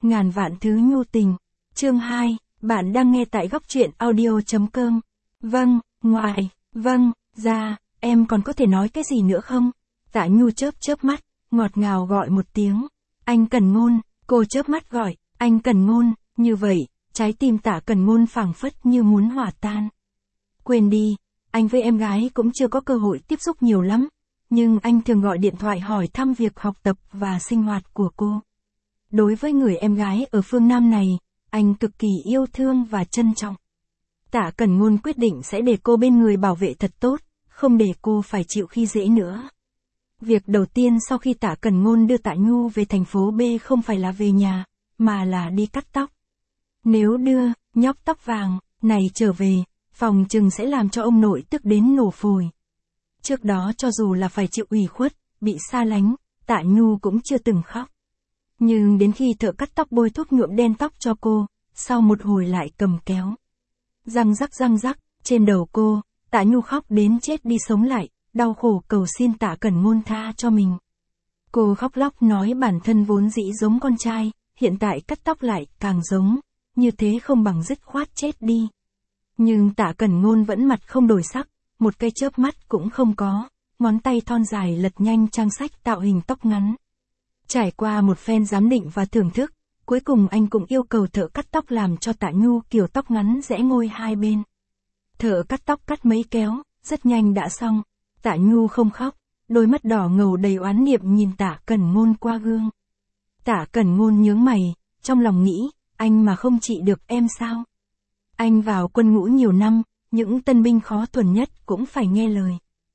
ngàn vạn thứ nhu tình. Chương 2, bạn đang nghe tại góc truyện audio.com. Vâng, ngoại, vâng, dạ, em còn có thể nói cái gì nữa không? Tạ Nhu chớp chớp mắt, ngọt ngào gọi một tiếng. Anh Cần Ngôn, cô chớp mắt gọi, anh Cần Ngôn, như vậy, trái tim Tạ Cần Ngôn phảng phất như muốn hòa tan. Quên đi, anh với em gái cũng chưa có cơ hội tiếp xúc nhiều lắm, nhưng anh thường gọi điện thoại hỏi thăm việc học tập và sinh hoạt của cô. Đối với người em gái ở phương Nam này, anh cực kỳ yêu thương và trân trọng. Tạ Cần Ngôn quyết định sẽ để cô bên người bảo vệ thật tốt, không để cô phải chịu khi dễ nữa. Việc đầu tiên sau khi Tạ Cần Ngôn đưa Tạ Nhu về thành phố B không phải là về nhà, mà là đi cắt tóc. Nếu đưa nhóc tóc vàng này trở về, phòng chừng sẽ làm cho ông nội tức đến nổ phổi. Trước đó cho dù là phải chịu ủy khuất, bị xa lánh, Tạ Nhu cũng chưa từng khóc. Nhưng đến khi thợ cắt tóc bôi thuốc nhuộm đen tóc cho cô, sau một hồi lại cầm kéo. Răng rắc, trên đầu cô, Tạ Nhu khóc đến chết đi sống lại, đau khổ cầu xin Tạ Cần Ngôn tha cho mình. Cô khóc lóc nói bản thân vốn dĩ giống con trai, hiện tại cắt tóc lại càng giống, như thế không bằng dứt khoát chết đi. Nhưng Tạ Cần Ngôn vẫn mặt không đổi sắc, một cây chớp mắt cũng không có, ngón tay thon dài lật nhanh trang sách tạo hình tóc ngắn. Trải qua một phen giám định và thưởng thức, cuối cùng anh cũng yêu cầu thợ cắt tóc làm cho Tạ Nhu kiểu tóc ngắn rẽ ngôi hai bên. Thợ cắt tóc cắt mấy kéo, rất nhanh đã xong. Tạ Nhu không khóc, đôi mắt đỏ ngầu đầy oán niệm nhìn Tạ Cần Ngôn qua gương. Tạ Cần Ngôn nhướng mày, trong lòng nghĩ, anh mà không trị được em sao? Anh vào quân ngũ nhiều năm, những tân binh khó thuần nhất cũng phải nghe lời.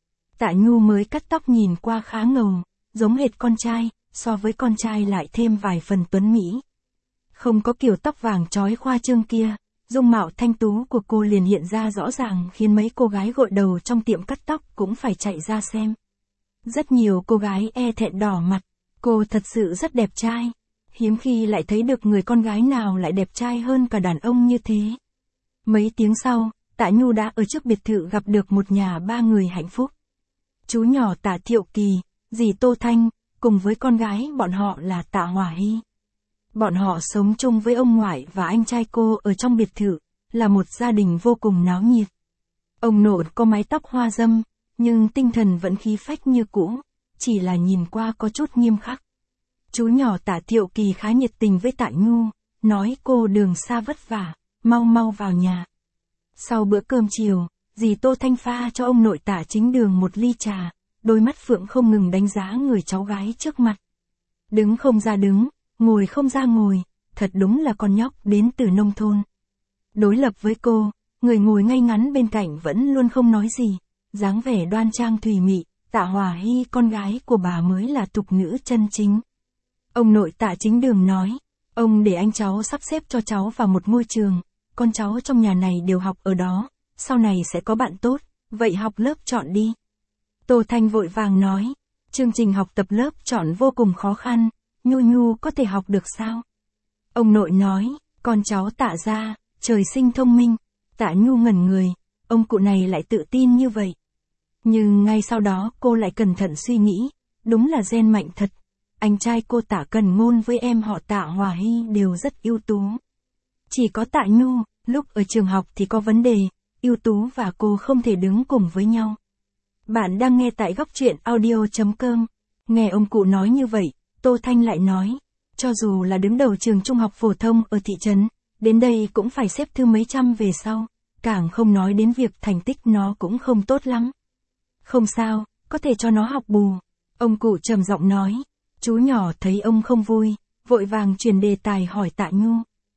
Tạ Nhu mới cắt tóc nhìn qua khá ngầu, giống hệt con trai, so với con trai lại thêm vài phần tuấn mỹ. Không có kiểu tóc vàng trói khoa trương kia, dung mạo thanh tú của cô liền hiện ra rõ ràng khiến mấy cô gái gội đầu trong tiệm cắt tóc cũng phải chạy ra xem. Rất nhiều cô gái e thẹn đỏ mặt, cô thật sự rất đẹp trai. Hiếm khi lại thấy được người con gái nào lại đẹp trai hơn cả đàn ông như thế. Mấy tiếng sau, Tạ Nhu đã ở trước biệt thự gặp được một nhà ba người hạnh phúc. Chú nhỏ Tạ Thiệu Kỳ, dì Tô Thanh, cùng với con gái bọn họ là Tạ Hòa Hy. Bọn họ sống chung với ông ngoại và anh trai cô ở trong biệt thự, là một gia đình vô cùng náo nhiệt. Ông nội có mái tóc hoa râm, nhưng tinh thần vẫn khí phách như cũ, chỉ là nhìn qua có chút nghiêm khắc. Chú nhỏ Tạ Thiệu Kỳ khá nhiệt tình với Tạ Nhu, nói cô đường xa vất vả, mau vào nhà. Sau bữa cơm chiều, dì Tô Thanh pha cho ông nội Tạ Chính Đường một ly trà, đôi mắt phượng không ngừng đánh giá người cháu gái trước mặt. Đứng không ra đứng, ngồi không ra ngồi, thật đúng là con nhóc đến từ nông thôn. Đối lập với cô, người ngồi ngay ngắn bên cạnh vẫn luôn không nói gì, dáng vẻ đoan trang thùy mị, Tạ Hòa Hy con gái của bà mới là tục nữ chân chính. Ông nội Tạ Chính Đường nói, ông để anh cháu sắp xếp cho cháu vào một ngôi trường, con cháu trong nhà này đều học ở đó, sau này sẽ có bạn tốt, vậy học lớp chọn đi. Tô Thanh vội vàng nói, chương trình học tập lớp chọn vô cùng khó khăn, Nhu có thể học được sao? Ông nội nói, con cháu Tạ gia, trời sinh thông minh. Tạ Nhu ngẩn người, ông cụ này lại tự tin như vậy. Nhưng ngay sau đó cô lại cẩn thận suy nghĩ, đúng là gen mạnh thật. Anh trai cô Tạ Cần Ngôn với em họ Tạ Hòa Hy đều rất ưu tú. Chỉ có Tạ Nhu, lúc ở trường học thì có vấn đề, ưu tú và cô không thể đứng cùng với nhau. Bạn đang nghe tại góc truyện audio.com. Nghe ông cụ nói như vậy, Tô Thanh lại nói, cho dù là đứng đầu trường trung học phổ thông ở thị trấn, đến đây cũng phải xếp thứ mấy trăm về sau, càng không nói đến việc thành tích nó cũng không tốt lắm. Không sao, có thể cho nó học bù. Ông cụ trầm giọng nói, chú nhỏ thấy ông không vui, vội vàng chuyển đề tài hỏi Tạ Nhu.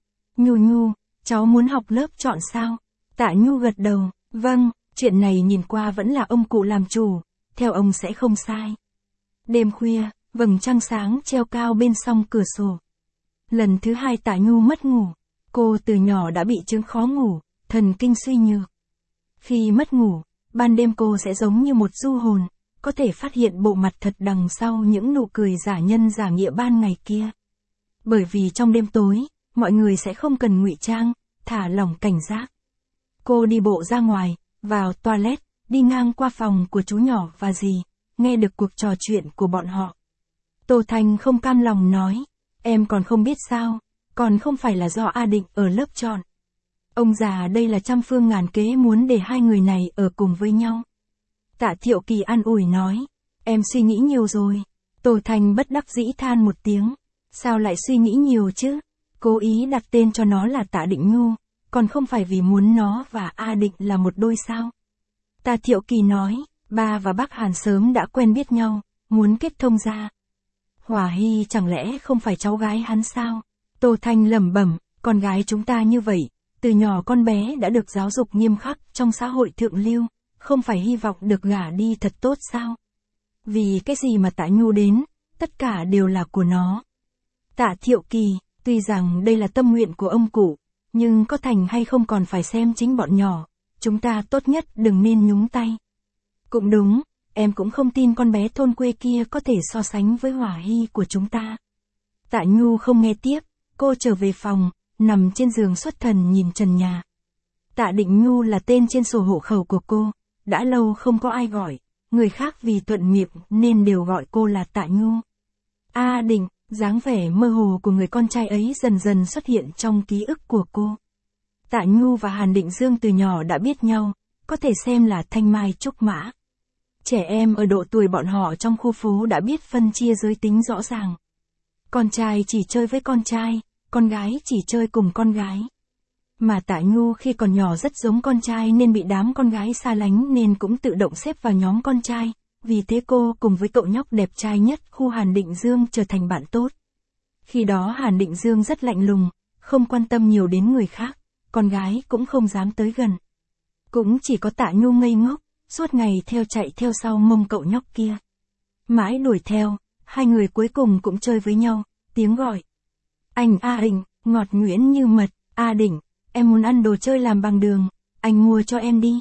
Nhu, cháu muốn học lớp chọn sao? Tạ Nhu gật đầu, vâng, chuyện này nhìn qua vẫn là ông cụ làm chủ, theo ông sẽ không sai. Đêm khuya, vầng trăng sáng treo cao bên song cửa sổ. Lần thứ hai Tạ Nhu mất ngủ, cô từ nhỏ đã bị chứng khó ngủ, thần kinh suy nhược. Khi mất ngủ, ban đêm cô sẽ giống như một du hồn, có thể phát hiện bộ mặt thật đằng sau những nụ cười giả nhân giả nghĩa ban ngày kia. Bởi vì trong đêm tối, mọi người sẽ không cần ngụy trang, thả lỏng cảnh giác. Cô đi bộ ra ngoài, vào toilet, đi ngang qua phòng của chú nhỏ và dì, nghe được cuộc trò chuyện của bọn họ. Tô Thanh không cam lòng nói, em còn không biết sao, còn không phải là do A Định ở lớp chọn. Ông già đây là trăm phương ngàn kế muốn để hai người này ở cùng với nhau. Tạ Thiệu Kỳ an ủi nói, em suy nghĩ nhiều rồi. Tô Thanh bất đắc dĩ than một tiếng, sao lại suy nghĩ nhiều chứ? Cố ý đặt tên cho nó là Tạ Định Nhu, còn không phải vì muốn nó và A Định là một đôi sao? Tạ Thiệu Kỳ nói, ba và bác Hàn sớm đã quen biết nhau, muốn kết thông ra. Hỏa Hy chẳng lẽ không phải cháu gái hắn sao? Tô Thanh lẩm bẩm, con gái chúng ta như vậy, từ nhỏ con bé đã được giáo dục nghiêm khắc trong xã hội thượng lưu, không phải hy vọng được gả đi thật tốt sao? Vì cái gì mà Tạ Nhu đến, tất cả đều là của nó. Tạ Thiệu Kỳ, tuy rằng đây là tâm nguyện của ông cụ, nhưng có thành hay không còn phải xem chính bọn nhỏ, chúng ta tốt nhất đừng nên nhúng tay. Cũng đúng, em cũng không tin con bé thôn quê kia có thể so sánh với Hỏa Hy của chúng ta. Tạ Nhu không nghe tiếp, cô trở về phòng, nằm trên giường xuất thần nhìn trần nhà. Tạ Định Nhu là tên trên sổ hộ khẩu của cô, đã lâu không có ai gọi, người khác vì thuận miệng nên đều gọi cô là Tạ Nhu. A Định, dáng vẻ mơ hồ của người con trai ấy dần dần xuất hiện trong ký ức của cô. Tạ Nhu và Hàn Định Dương từ nhỏ đã biết nhau, có thể xem là thanh mai trúc mã. Trẻ em ở độ tuổi bọn họ trong khu phố đã biết phân chia giới tính rõ ràng. Con trai chỉ chơi với con trai, con gái chỉ chơi cùng con gái. Mà Tạ Nhu khi còn nhỏ rất giống con trai nên bị đám con gái xa lánh nên cũng tự động xếp vào nhóm con trai, vì thế cô cùng với cậu nhóc đẹp trai nhất khu Hàn Định Dương trở thành bạn tốt. Khi đó Hàn Định Dương rất lạnh lùng, không quan tâm nhiều đến người khác, con gái cũng không dám tới gần. Cũng chỉ có Tạ Nhu ngây ngốc, suốt ngày chạy theo sau mông cậu nhóc kia. Mãi đuổi theo, hai người cuối cùng cũng chơi với nhau, tiếng gọi. Anh A Định, ngọt nhuyễn như mật, A Định, em muốn ăn đồ chơi làm bằng đường, anh mua cho em đi.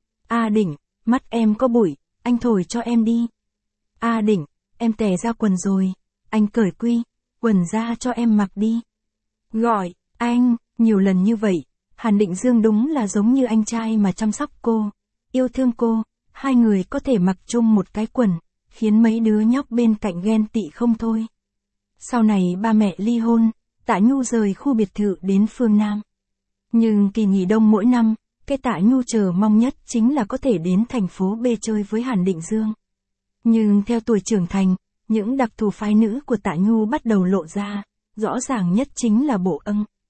A Định, mắt em có bụi, anh thổi cho em đi. A Định, em tè ra quần rồi, anh cởi quần ra cho em mặc đi. Gọi, anh, nhiều lần như vậy, Hàn Định Dương đúng là giống như anh trai mà chăm sóc cô, yêu thương cô, hai người có thể mặc chung một cái quần, khiến mấy đứa nhóc bên cạnh ghen tị không thôi. Sau này ba mẹ ly hôn, Tạ Nhu rời khu biệt thự đến phương Nam. Nhưng kỳ nghỉ đông mỗi năm, cái Tạ Nhu chờ mong nhất chính là có thể đến thành phố B chơi với Hàn Định Dương. Nhưng theo tuổi trưởng thành, những đặc thù phái nữ của Tạ Nhu bắt đầu lộ ra, rõ ràng nhất chính là bộ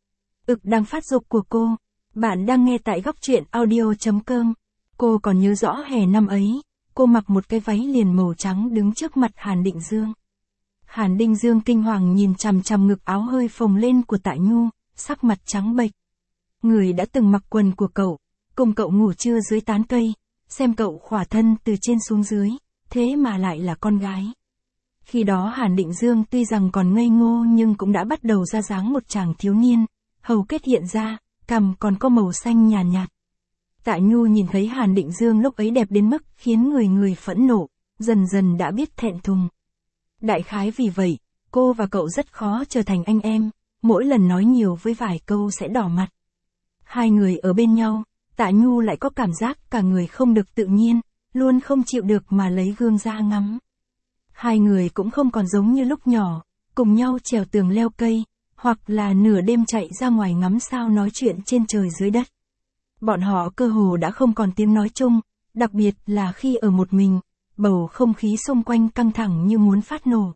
ực đang phát dục của cô. Bạn đang nghe tại góc truyện audio.com. Cô còn nhớ rõ hè năm ấy, cô mặc một cái váy liền màu trắng đứng trước mặt Hàn Định Dương. Hàn Định Dương kinh hoàng nhìn chằm chằm ngực áo hơi phồng lên của Tạ Nhu, sắc mặt trắng bệch. Người đã từng mặc quần của cậu, cùng cậu ngủ trưa dưới tán cây, xem cậu khỏa thân từ trên xuống dưới, thế mà lại là con gái. Khi đó Hàn Định Dương tuy rằng còn ngây ngô nhưng cũng đã bắt đầu ra dáng một chàng thiếu niên, hầu kết hiện ra, cằm còn có màu xanh nhàn nhạt. Tạ Nhu nhìn thấy Hàn Định Dương lúc ấy đẹp đến mức khiến người phẫn nộ, dần dần đã biết thẹn thùng. Đại khái vì vậy, cô và cậu rất khó trở thành anh em, mỗi lần nói nhiều với vài câu sẽ đỏ mặt. Hai người ở bên nhau, Tạ Nhu lại có cảm giác cả người không được tự nhiên, luôn không chịu được mà lấy gương ra ngắm. Hai người cũng không còn giống như lúc nhỏ, cùng nhau trèo tường leo cây, hoặc là nửa đêm chạy ra ngoài ngắm sao nói chuyện trên trời dưới đất. Bọn họ cơ hồ đã không còn tiếng nói chung, đặc biệt là khi ở một mình, bầu không khí xung quanh căng thẳng như muốn phát nổ.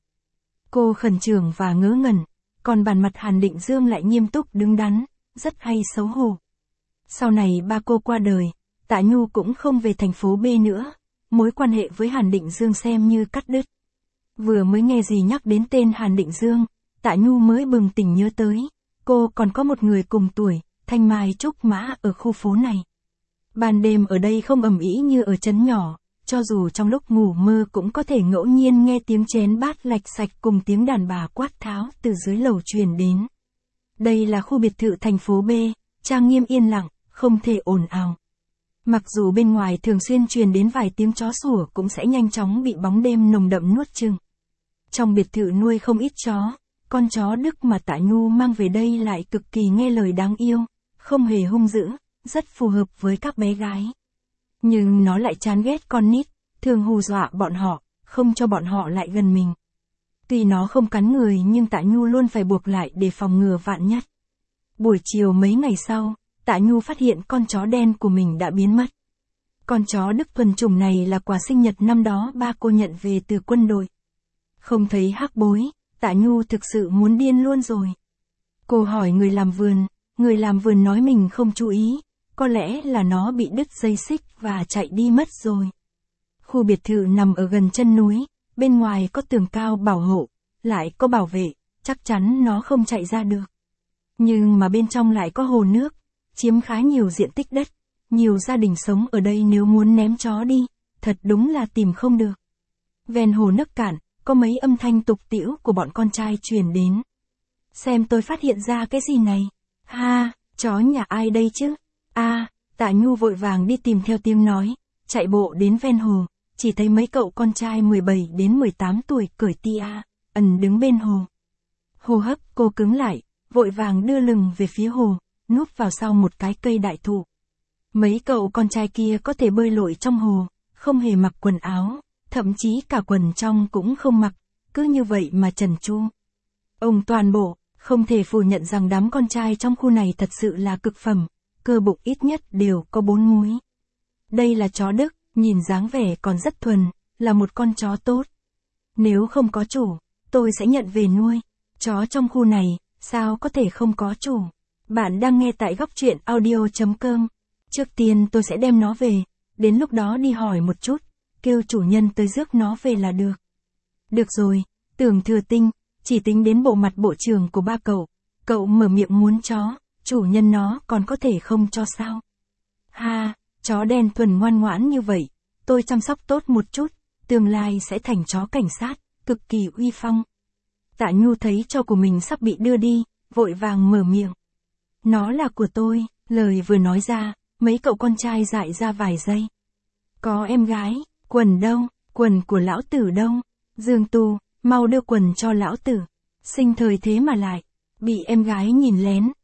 Cô khẩn trương và ngớ ngẩn, còn bản mặt Hàn Định Dương lại nghiêm túc đứng đắn, rất hay xấu hổ. Sau này ba cô qua đời, Tạ Nhu cũng không về thành phố B nữa, mối quan hệ với Hàn Định Dương xem như cắt đứt. Vừa mới nghe gì nhắc đến tên Hàn Định Dương, Tạ Nhu mới bừng tỉnh nhớ tới, cô còn có một người cùng tuổi, thanh mai trúc mã ở khu phố này. Ban đêm ở đây không ầm ĩ như ở trấn nhỏ, cho dù trong lúc ngủ mơ cũng có thể ngẫu nhiên nghe tiếng chén bát lạch sạch cùng tiếng đàn bà quát tháo từ dưới lầu truyền đến. Đây là khu biệt thự thành phố B, trang nghiêm yên lặng, không thể ồn ào. Mặc dù bên ngoài thường xuyên truyền đến vài tiếng chó sủa cũng sẽ nhanh chóng bị bóng đêm nồng đậm nuốt chửng. Trong biệt thự nuôi không ít chó, con chó Đức mà Tạ Nhu mang về đây lại cực kỳ nghe lời đáng yêu, không hề hung dữ, rất phù hợp với các bé gái. Nhưng nó lại chán ghét con nít, thường hù dọa bọn họ, không cho bọn họ lại gần mình. Tuy nó không cắn người nhưng Tạ Nhu luôn phải buộc lại để phòng ngừa vạn nhất. Buổi chiều mấy ngày sau, Tạ Nhu phát hiện con chó đen của mình đã biến mất. Con chó Đức thuần chủng này là quà sinh nhật năm đó ba cô nhận về từ quân đội. Không thấy Hắc Bối, Tạ Nhu thực sự muốn điên luôn rồi. Cô hỏi người làm vườn nói mình không chú ý, có lẽ là nó bị đứt dây xích và chạy đi mất rồi. Khu biệt thự nằm ở gần chân núi, bên ngoài có tường cao bảo hộ, lại có bảo vệ, chắc chắn nó không chạy ra được. Nhưng mà bên trong lại có hồ nước, chiếm khá nhiều diện tích đất, nhiều gia đình sống ở đây nếu muốn ném chó đi, thật đúng là tìm không được. Ven hồ nước cạn, có mấy âm thanh tục tĩu của bọn con trai truyền đến. Xem tôi phát hiện ra cái gì này? Ha, chó nhà ai đây chứ? Tạ Nhu vội vàng đi tìm theo tiếng nói, chạy bộ đến ven hồ, chỉ thấy mấy cậu con trai 17 đến 18 tuổi cởi tia, đứng bên hồ. Hô hấp cô cứng lại, vội vàng đưa lưng về phía hồ, núp vào sau một cái cây đại thụ. Mấy cậu con trai kia có thể bơi lội trong hồ, không hề mặc quần áo, thậm chí cả quần trong cũng không mặc, cứ như vậy mà trần tru. Ông toàn bộ, không thể phủ nhận rằng đám con trai trong khu này thật sự là cực phẩm, cơ bụng ít nhất đều có 4 múi. Đây là chó Đức, nhìn dáng vẻ còn rất thuần, là một con chó tốt. Nếu không có chủ, tôi sẽ nhận về nuôi. Chó trong khu này, sao có thể không có chủ? Bạn đang nghe tại góc truyện audio.com. Trước tiên tôi sẽ đem nó về, đến lúc đó đi hỏi một chút, kêu chủ nhân tới rước nó về là được. Được rồi, Tưởng Thừa Tinh, chỉ tính đến bộ mặt bộ trưởng của ba cậu mở miệng muốn chó, chủ nhân nó còn có thể không cho sao? Ha, chó đen thuần ngoan ngoãn như vậy, tôi chăm sóc tốt một chút, tương lai sẽ thành chó cảnh sát, cực kỳ uy phong. Tạ Nhu thấy cho của mình sắp bị đưa đi, vội vàng mở miệng. Nó là của tôi, lời vừa nói ra, mấy cậu con trai dại ra vài giây. Có em gái, quần đâu, quần của lão tử đâu? Dương Tu, mau đưa quần cho lão tử. Sinh thời thế mà lại, bị em gái nhìn lén.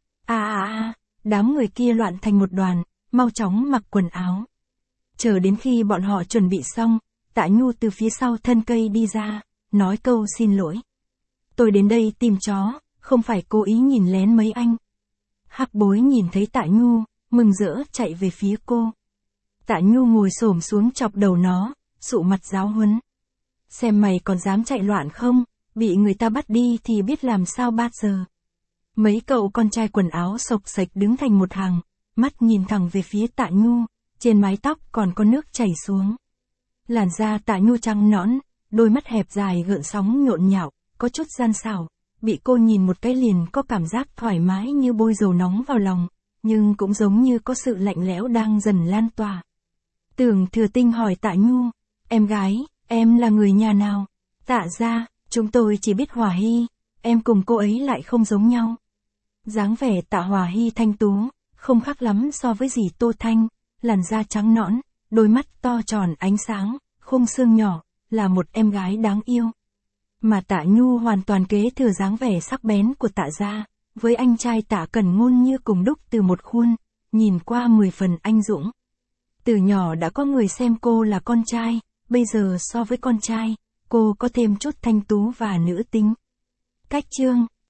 Đám người kia loạn thành một đoàn, mau chóng mặc quần áo. Chờ đến khi bọn họ chuẩn bị xong, Tạ Nhu từ phía sau thân cây đi ra, nói câu xin lỗi. Tôi đến đây tìm chó, không phải cố ý nhìn lén mấy anh. Hắc Bối nhìn thấy Tạ Nhu, mừng rỡ chạy về phía cô. Tạ Nhu ngồi xổm xuống chọc đầu nó, sụ mặt giáo huấn. Xem mày còn dám chạy loạn không, bị người ta bắt đi thì biết làm sao bát giờ. Mấy cậu con trai quần áo xộc xệch đứng thành một hàng, mắt nhìn thẳng về phía Tạ Nhu, trên mái tóc còn có nước chảy xuống. Làn da Tạ Nhu trắng nõn, đôi mắt hẹp dài gợn sóng nhộn nhạo, có chút gian xảo, bị cô nhìn một cái liền có cảm giác thoải mái như bôi dầu nóng vào lòng, nhưng cũng giống như có sự lạnh lẽo đang dần lan tỏa. Tưởng Thừa Tinh hỏi Tạ Nhu, em gái, em là người nhà nào? Tạ gia, chúng tôi chỉ biết Hòa Hy, em cùng cô ấy lại không giống nhau. Dáng vẻ Tạ Hòa Hy thanh tú, không khác lắm so với dì Tô Thanh, làn da trắng nõn, đôi mắt to tròn ánh sáng, khung xương nhỏ, là một em gái đáng yêu. Mà Tạ Nhu hoàn toàn kế thừa dáng vẻ sắc bén của Tạ gia, với anh trai Tạ Cẩn Ngôn như cùng đúc từ một khuôn, nhìn qua 10 phần anh dũng. Từ nhỏ đã có người xem cô là con trai, bây giờ so với con trai, cô có thêm chút thanh tú và nữ tính. Cách chương